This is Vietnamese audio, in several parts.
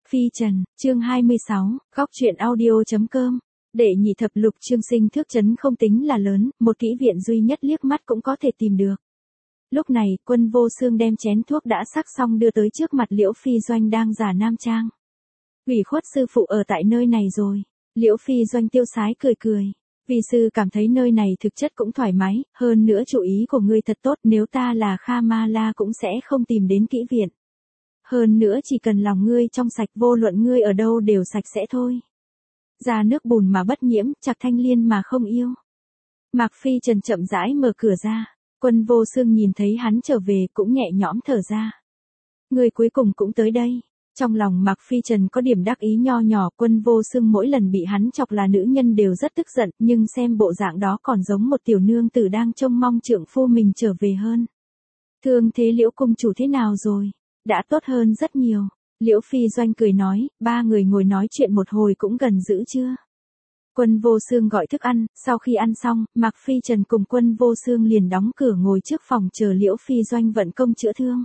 Phi Trần, chương 26, góc truyện audio.com. Đệ nhị thập lục chương sinh thước trấn không tính là lớn, một kỹ viện duy nhất liếc mắt cũng có thể tìm được. Lúc này, Quân Vô Xương đem chén thuốc đã sắc xong đưa tới trước mặt Liễu Phi Doanh đang giả nam trang. Ủy khuất sư phụ ở tại nơi này rồi. Liễu Phi Doanh tiêu sái cười cười. Vì sư cảm thấy nơi này thực chất cũng thoải mái, hơn nữa chủ ý của ngươi thật tốt, nếu ta là Kha Ma La cũng sẽ không tìm đến kỹ viện. Hơn nữa chỉ cần lòng ngươi trong sạch, vô luận ngươi ở đâu đều sạch sẽ thôi. Ra nước bùn mà bất nhiễm, chặt thanh liên mà không yêu. Mạc Phi Trần chậm rãi mở cửa ra. Quân Vô Xương nhìn thấy hắn trở về cũng nhẹ nhõm thở ra. Người cuối cùng cũng tới đây. Trong lòng Mạc Phi Trần có điểm đắc ý nho nhỏ. Quân Vô Xương mỗi lần bị hắn chọc là nữ nhân đều rất tức giận, nhưng xem bộ dạng đó còn giống một tiểu nương tử đang trông mong trượng phu mình trở về hơn. Thương thế Liễu cung chủ thế nào rồi? Đã tốt hơn rất nhiều. Liễu Phi Doanh cười nói, ba người ngồi nói chuyện một hồi cũng gần giữ chưa? Quân Vô Xương gọi thức ăn, sau khi ăn xong, Mạc Phi Trần cùng Quân Vô Xương liền đóng cửa ngồi trước phòng chờ Liễu Phi Doanh vận công chữa thương.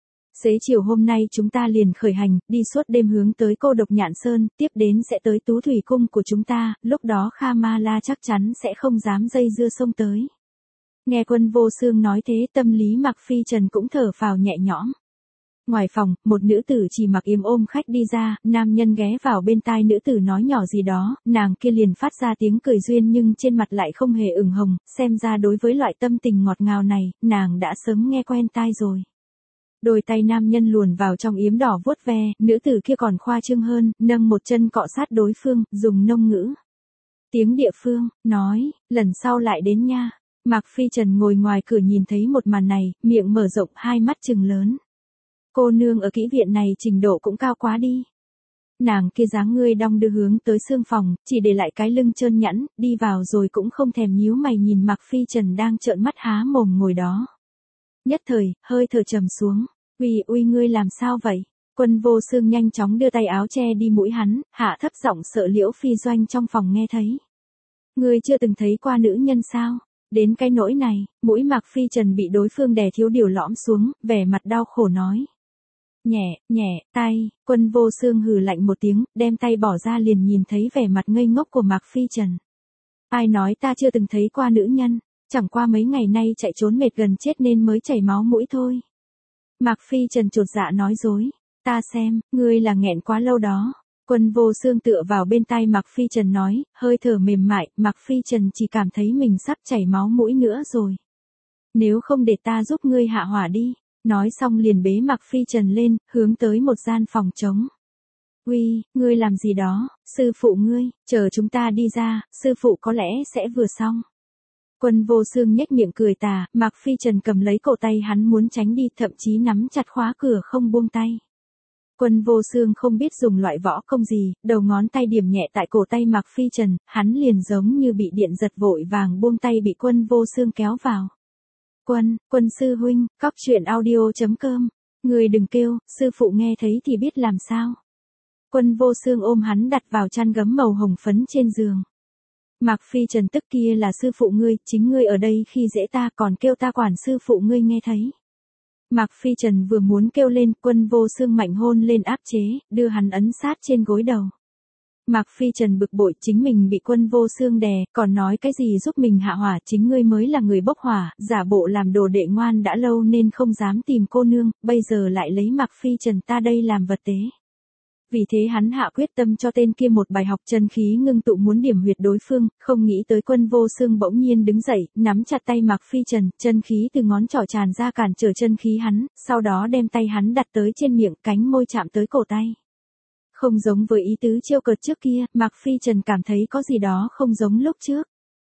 Xế chiều hôm nay chúng ta liền khởi hành, đi suốt đêm hướng tới Cô Độc Nhạn Sơn, tiếp đến sẽ tới Tú Thủy Cung của chúng ta, lúc đó Kha Ma La chắc chắn sẽ không dám dây dưa xông tới. Nghe Quân Vô Xương nói thế, tâm lý Mạc Phi Trần cũng thở phào nhẹ nhõm. Ngoài phòng, một nữ tử chỉ mặc yếm ôm khách đi ra, nam nhân ghé vào bên tai nữ tử nói nhỏ gì đó, nàng kia liền phát ra tiếng cười duyên nhưng trên mặt lại không hề ửng hồng, xem ra đối với loại tâm tình ngọt ngào này, nàng đã sớm nghe quen tai rồi. Đôi tay nam nhân luồn vào trong yếm đỏ vuốt ve, nữ tử kia còn khoa trương hơn, nâng một chân cọ sát đối phương, dùng nông ngữ. Tiếng địa phương, nói, lần sau lại đến nha. Mạc Phi Trần ngồi ngoài cửa nhìn thấy một màn này, miệng mở rộng, hai mắt trừng lớn. Cô nương ở kỹ viện này trình độ cũng cao quá đi. Nàng kia dáng ngươi đong đưa hướng tới xương phòng, chỉ để lại cái lưng trơn nhẵn, đi vào rồi cũng không thèm nhíu mày nhìn Mạc Phi Trần đang trợn mắt há mồm ngồi đó. Nhất thời, hơi thở trầm xuống, uy ngươi làm sao vậy? Quân Vô Xương nhanh chóng đưa tay áo che đi mũi hắn, hạ thấp giọng sợ Liễu Phi Doanh trong phòng nghe thấy. Ngươi chưa từng thấy qua nữ nhân sao? Đến cái nỗi này, mũi Mạc Phi Trần bị đối phương đè thiếu điều lõm xuống, vẻ mặt đau khổ nói. Nhẹ, tay, Quân Vô Xương hừ lạnh một tiếng, đem tay bỏ ra liền nhìn thấy vẻ mặt ngây ngốc của Mạc Phi Trần. Ai nói ta chưa từng thấy qua nữ nhân, chẳng qua mấy ngày nay chạy trốn mệt gần chết nên mới chảy máu mũi thôi. Mạc Phi Trần chột dạ nói dối, ta xem, ngươi là nghẹn quá lâu đó. Quân Vô Xương tựa vào bên tai Mạc Phi Trần nói, hơi thở mềm mại, Mạc Phi Trần chỉ cảm thấy mình sắp chảy máu mũi nữa rồi. Nếu không để ta giúp ngươi hạ hỏa đi. Nói xong liền bế Mạc Phi Trần lên, hướng tới một gian phòng trống. Ngươi làm gì đó, sư phụ ngươi, chờ chúng ta đi ra, sư phụ có lẽ sẽ vừa xong. Quân Vô Xương nhếch miệng cười tà, Mạc Phi Trần cầm lấy cổ tay hắn muốn tránh đi, thậm chí nắm chặt khóa cửa không buông tay. Quân Vô Xương không biết dùng loại võ công gì, đầu ngón tay điểm nhẹ tại cổ tay Mạc Phi Trần, hắn liền giống như bị điện giật vội vàng buông tay bị Quân Vô Xương kéo vào. Quân sư huynh, góc truyện audio.com, người đừng kêu, sư phụ nghe thấy thì biết làm sao. Quân Vô Xương ôm hắn đặt vào chăn gấm màu hồng phấn trên giường. Mạc Phi Trần tức kia là sư phụ ngươi, chính ngươi ở đây khi dễ ta còn kêu ta quản sư phụ ngươi nghe thấy. Mạc Phi Trần vừa muốn kêu lên, Quân Vô Xương mạnh hôn lên áp chế, đưa hắn ấn sát trên gối đầu. Mạc Phi Trần bực bội chính mình bị Quân Vô Xương đè, còn nói cái gì giúp mình hạ hỏa, chính ngươi mới là người bốc hỏa, giả bộ làm đồ đệ ngoan đã lâu nên không dám tìm cô nương, bây giờ lại lấy Mạc Phi Trần ta đây làm vật tế. Vì thế hắn hạ quyết tâm cho tên kia một bài học, chân khí ngưng tụ muốn điểm huyệt đối phương, không nghĩ tới Quân Vô Xương bỗng nhiên đứng dậy, nắm chặt tay Mạc Phi Trần, chân khí từ ngón trỏ tràn ra cản trở chân khí hắn, sau đó đem tay hắn đặt tới trên miệng, cánh môi chạm tới cổ tay. Không giống với ý tứ trêu cợt trước kia, Mạc Phi Trần cảm thấy có gì đó không giống lúc trước.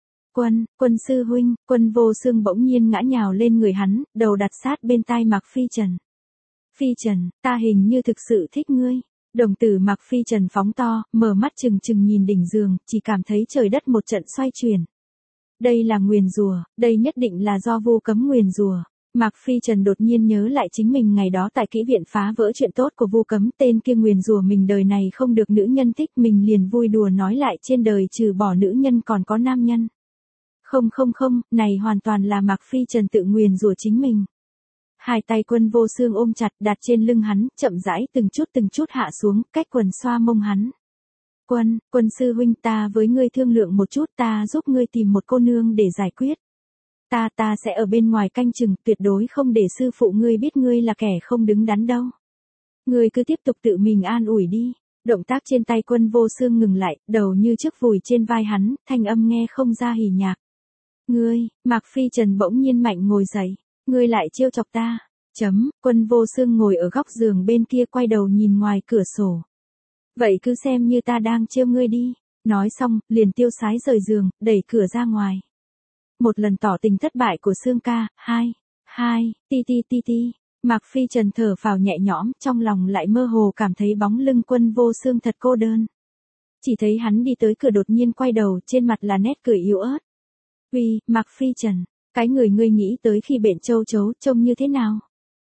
Quân sư huynh, Quân Vô Xương bỗng nhiên ngã nhào lên người hắn, đầu đặt sát bên tai Mạc Phi Trần. Phi Trần, ta hình như thực sự thích ngươi. Đồng tử Mạc Phi Trần phóng to, mở mắt trừng trừng nhìn đỉnh giường, chỉ cảm thấy trời đất một trận xoay chuyển. Đây là nguyền rủa, đây nhất định là do vu cấm nguyền rủa. Mạc Phi Trần đột nhiên nhớ lại chính mình ngày đó tại kỹ viện phá vỡ chuyện tốt của vu cấm, tên kia nguyền rủa mình đời này không được nữ nhân thích, mình liền vui đùa nói lại trên đời trừ bỏ nữ nhân còn có nam nhân. Không, này hoàn toàn là Mạc Phi Trần tự nguyền rủa chính mình. Hai tay Quân Vô Xương ôm chặt đặt trên lưng hắn, chậm rãi từng chút hạ xuống, cách quần xoa mông hắn. Quân sư huynh, ta với ngươi thương lượng một chút, ta giúp ngươi tìm một cô nương để giải quyết. Ta sẽ ở bên ngoài canh chừng, tuyệt đối không để sư phụ ngươi biết ngươi là kẻ không đứng đắn đâu. Ngươi cứ tiếp tục tự mình an ủi đi. Động tác trên tay Quân Vô Xương ngừng lại, đầu như chiếc vùi trên vai hắn, thanh âm nghe không ra hỉ nhạc. Ngươi, Mạc Phi Trần bỗng nhiên mạnh ngồi dậy. Ngươi lại trêu chọc ta. Quân Vô Xương ngồi ở góc giường bên kia quay đầu nhìn ngoài cửa sổ. Vậy cứ xem như ta đang trêu ngươi đi. Nói xong, liền tiêu sái rời giường, đẩy cửa ra ngoài. Một lần tỏ tình thất bại của Xương ca, ti. Mạc Phi Trần thở phào nhẹ nhõm, trong lòng lại mơ hồ cảm thấy bóng lưng Quân Vô Xương thật cô đơn. Chỉ thấy hắn đi tới cửa đột nhiên quay đầu, trên mặt là nét cười yếu ớt. Uy, Mạc Phi Trần, cái người ngươi nghĩ tới khi bện châu chấu trông như thế nào?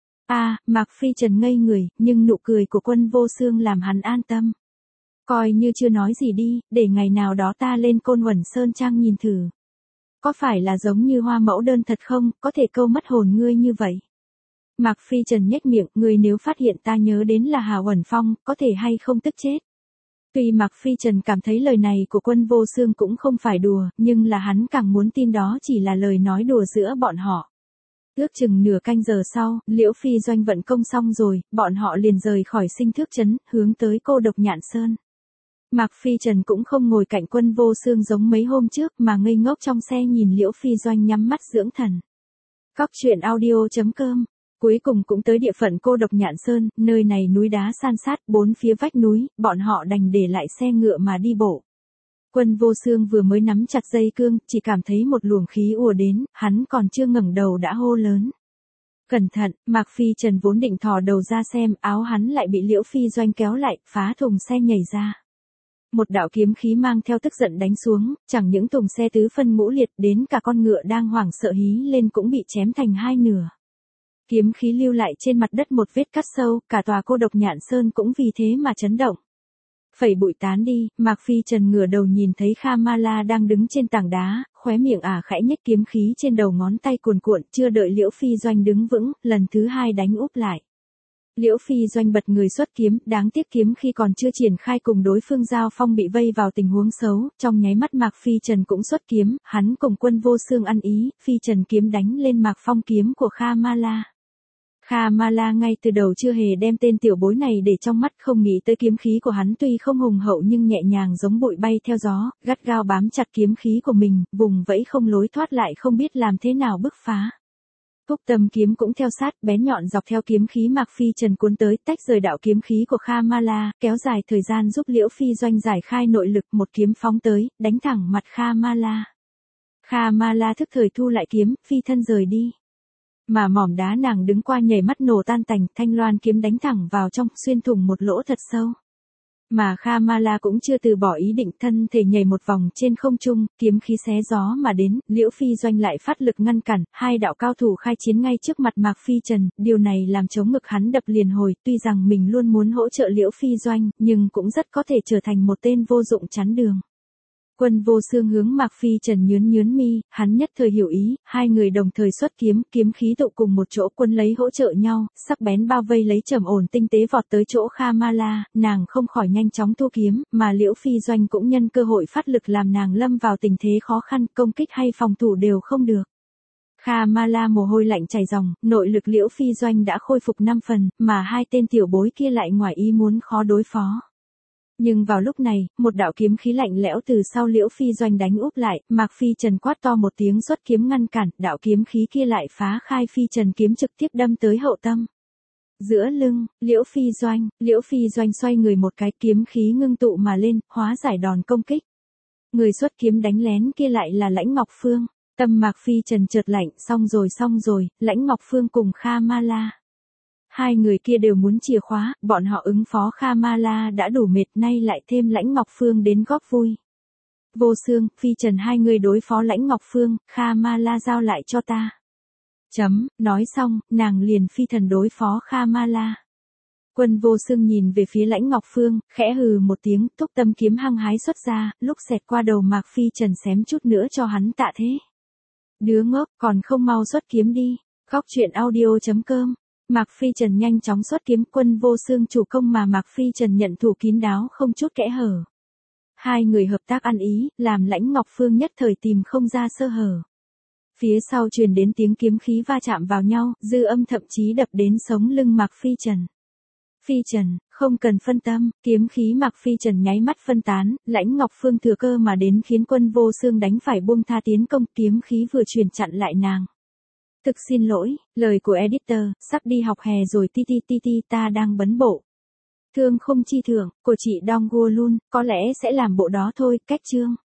Mạc Phi Trần ngây người, nhưng nụ cười của Quân Vô Xương làm hắn an tâm. Coi như chưa nói gì đi, để ngày nào đó ta lên Côn Huẩn Sơn Trang nhìn thử. Có phải là giống như hoa mẫu đơn thật không, có thể câu mất hồn ngươi như vậy? Mạc Phi Trần nhếch miệng, ngươi nếu phát hiện ta nhớ đến là Hà Uẩn Phong, có thể hay không tức chết. Tuy Mạc Phi Trần cảm thấy lời này của Quân Vô Xương cũng không phải đùa, nhưng là hắn càng muốn tin đó chỉ là lời nói đùa giữa bọn họ. Ước chừng nửa canh giờ sau, Liễu Phi Doanh vận công xong rồi, bọn họ liền rời khỏi Sinh Thước trấn, hướng tới Cô Độc Nhạn Sơn. Mạc Phi Trần cũng không ngồi cạnh Quân Vô Xương giống mấy hôm trước mà ngây ngốc trong xe nhìn Liễu Phi Doanh nhắm mắt dưỡng thần. Cóc truyện audio.com. Cuối cùng cũng tới địa phận Cô Độc Nhạn Sơn, nơi này núi đá san sát, bốn phía vách núi, bọn họ đành để lại xe ngựa mà đi bộ. Quân Vô Xương vừa mới nắm chặt dây cương, chỉ cảm thấy một luồng khí ùa đến, hắn còn chưa ngẩng đầu đã hô lớn. Cẩn thận, Mạc Phi Trần vốn định thò đầu ra xem, áo hắn lại bị Liễu Phi Doanh kéo lại, phá thùng xe nhảy ra. Một đạo kiếm khí mang theo tức giận đánh xuống, chẳng những thùng xe tứ phân ngũ liệt, đến cả con ngựa đang hoảng sợ hí lên cũng bị chém thành hai nửa. Kiếm khí lưu lại trên mặt đất một vết cắt sâu, cả tòa Cô Độc Nhạn Sơn cũng vì thế mà chấn động. Phẩy bụi tán đi, Mạc Phi Trần ngửa đầu nhìn thấy Kha Ma La đang đứng trên tảng đá, khóe miệng khẽ nhếch, kiếm khí trên đầu ngón tay cuồn cuộn, chưa đợi Liễu Phi Doanh đứng vững, lần thứ hai đánh úp lại. Liễu Phi Doanh bật người xuất kiếm, đáng tiếc kiếm khi còn chưa triển khai cùng đối phương giao phong bị vây vào tình huống xấu, trong nháy mắt Mạc Phi Trần cũng xuất kiếm, hắn cùng Quân Vô Xương ăn ý, Phi Trần kiếm đánh lên Mạc Phong kiếm của Kha Ma La. Kha Ma La ngay từ đầu chưa hề đem tên tiểu bối này để trong mắt, không nghĩ tới kiếm khí của hắn tuy không hùng hậu nhưng nhẹ nhàng giống bụi bay theo gió, gắt gao bám chặt kiếm khí của mình, vùng vẫy không lối thoát, lại không biết làm thế nào bứt phá. Phúc Tâm kiếm cũng theo sát, bén nhọn dọc theo kiếm khí Mạc Phi Trần cuốn tới, tách rời đạo kiếm khí của Kha Ma La, kéo dài thời gian giúp Liễu Phi Doanh giải khai nội lực, một kiếm phóng tới, đánh thẳng mặt Kha Ma La. Kha Ma La thức thời thu lại kiếm, phi thân rời đi. Mà mỏm đá nàng đứng qua nhảy mắt nổ tan tành, thanh loan kiếm đánh thẳng vào trong, xuyên thủng một lỗ thật sâu. Mà Kha Ma La cũng chưa từ bỏ ý định, thân thể nhảy một vòng trên không trung, kiếm khí xé gió mà đến, Liễu Phi Doanh lại phát lực ngăn cản, hai đạo cao thủ khai chiến ngay trước mặt Mạc Phi Trần, điều này làm chống ngực hắn đập liền hồi, tuy rằng mình luôn muốn hỗ trợ Liễu Phi Doanh, nhưng cũng rất có thể trở thành một tên vô dụng chắn đường. Quân Vô Xương hướng Mạc Phi Trần nhướng mi, hắn nhất thời hiểu ý, hai người đồng thời xuất kiếm, kiếm khí tụ cùng một chỗ, quân lấy hỗ trợ nhau, sắc bén bao vây lấy, trầm ổn tinh tế vọt tới chỗ Kha Ma La, nàng không khỏi nhanh chóng thu kiếm, mà Liễu Phi Doanh cũng nhân cơ hội phát lực làm nàng lâm vào tình thế khó khăn, công kích hay phòng thủ đều không được. Kha Ma La mồ hôi lạnh chảy ròng, nội lực Liễu Phi Doanh đã khôi phục 5 phần, mà hai tên tiểu bối kia lại ngoài ý muốn khó đối phó. Nhưng vào lúc này, một đạo kiếm khí lạnh lẽo từ sau Liễu Phi Doanh đánh úp lại, Mạc Phi Trần quát to một tiếng xuất kiếm ngăn cản, đạo kiếm khí kia lại phá khai Phi Trần kiếm trực tiếp đâm tới hậu tâm. Giữa lưng, Liễu Phi Doanh xoay người một cái, kiếm khí ngưng tụ mà lên, hóa giải đòn công kích. Người xuất kiếm đánh lén kia lại là Lãnh Ngọc Phương, tâm Mạc Phi Trần chợt lạnh, xong rồi, Lãnh Ngọc Phương cùng Kha Ma La. Hai người kia đều muốn chìa khóa, bọn họ ứng phó Kha Ma La đã đủ mệt, nay lại thêm Lãnh Ngọc Phương đến góp vui. Vô Xương, Phi Trần hai người đối phó Lãnh Ngọc Phương, Kha Ma La giao lại cho ta. Nói xong, nàng liền phi thần đối phó Kha Ma La. Quân Vô Xương nhìn về phía Lãnh Ngọc Phương, khẽ hừ một tiếng, Túc Tâm kiếm hăng hái xuất ra, lúc xẹt qua đầu Mạc Phi Trần xém chút nữa cho hắn tạ thế. Đứa ngốc, còn không mau xuất kiếm đi. Góc truyện audio.com. Mạc Phi Trần nhanh chóng xuất kiếm, Quân Vô Xương chủ công mà Mạc Phi Trần nhận thủ kín đáo không chút kẽ hở. Hai người hợp tác ăn ý, làm Lãnh Ngọc Phương nhất thời tìm không ra sơ hở. Phía sau truyền đến tiếng kiếm khí va chạm vào nhau, dư âm thậm chí đập đến sống lưng Mạc Phi Trần. Phi Trần, không cần phân tâm, kiếm khí Mạc Phi Trần nháy mắt phân tán, Lãnh Ngọc Phương thừa cơ mà đến khiến Quân Vô Xương đánh phải buông tha tiến công, kiếm khí vừa truyền chặn lại nàng. Thực xin lỗi, lời của editor, sắp đi học hè rồi ti ta đang bấn bộ. Thương không chi thưởng, của chị Dong Guo Lun, có lẽ sẽ làm bộ đó thôi, cách chương.